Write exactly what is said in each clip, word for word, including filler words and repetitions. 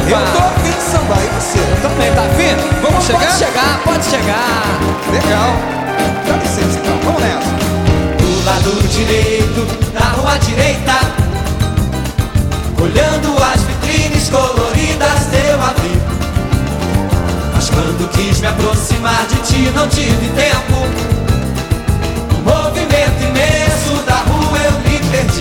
Eu tô afim de sambar, e você? Eu também, tá afim? Vamos chegar? Pode chegar, pode chegar. Legal. Dá licença então, vamos nessa. Do lado direito, da rua direita, olhando as vitrines coloridas eu a vi. Mas quando quis me aproximar de ti não tive tempo. O movimento imenso da rua eu me perdi.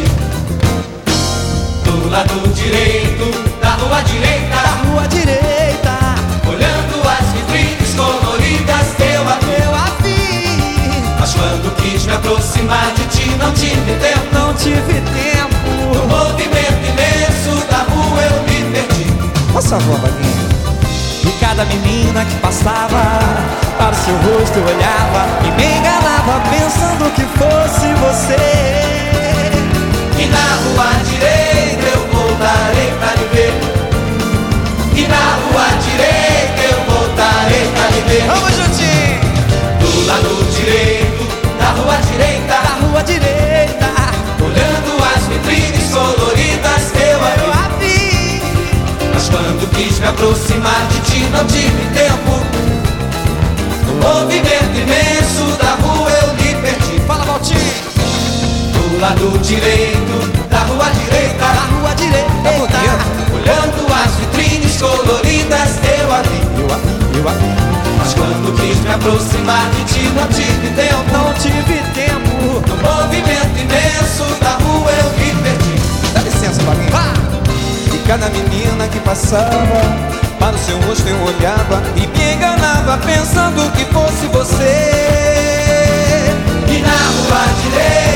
Do lado direito, da rua direita, Da rua direita, olhando as vitrines coloridas eu a vi. eu a vi. Mas quando quis me aproximar de ti não tive tempo. Não tive No tempo. movimento imenso da rua eu me perdi. Por favor, Vaguinho. E cada menina que passava, para o seu rosto eu olhava e me enganava pensando que fosse você. E na rua direita eu voltarei pra lhe ver. E na rua direita eu voltarei pra lhe ver. Vamos juntinho. Do lado direito, da rua direita, Da rua direita, olhando as vitrines coloridas eu a eu vi. a vi. Mas quando quis me aproximar de ti não tive tempo. No movimento imenso da rua eu me perdi. Fala, Valtinho. Do lado direito, da rua direita, Da rua direita, olhando as vitrines coloridas eu a vi. eu a vi, eu a vi. Mas quando quis me aproximar de ti não tive tempo. Não tive tempo. No movimento imenso da rua eu me perdi. Dá licença, Vaguinho. Vá! E cada menina que passava, para o seu rosto eu olhava e me enganava pensando que fosse você. E na rua direita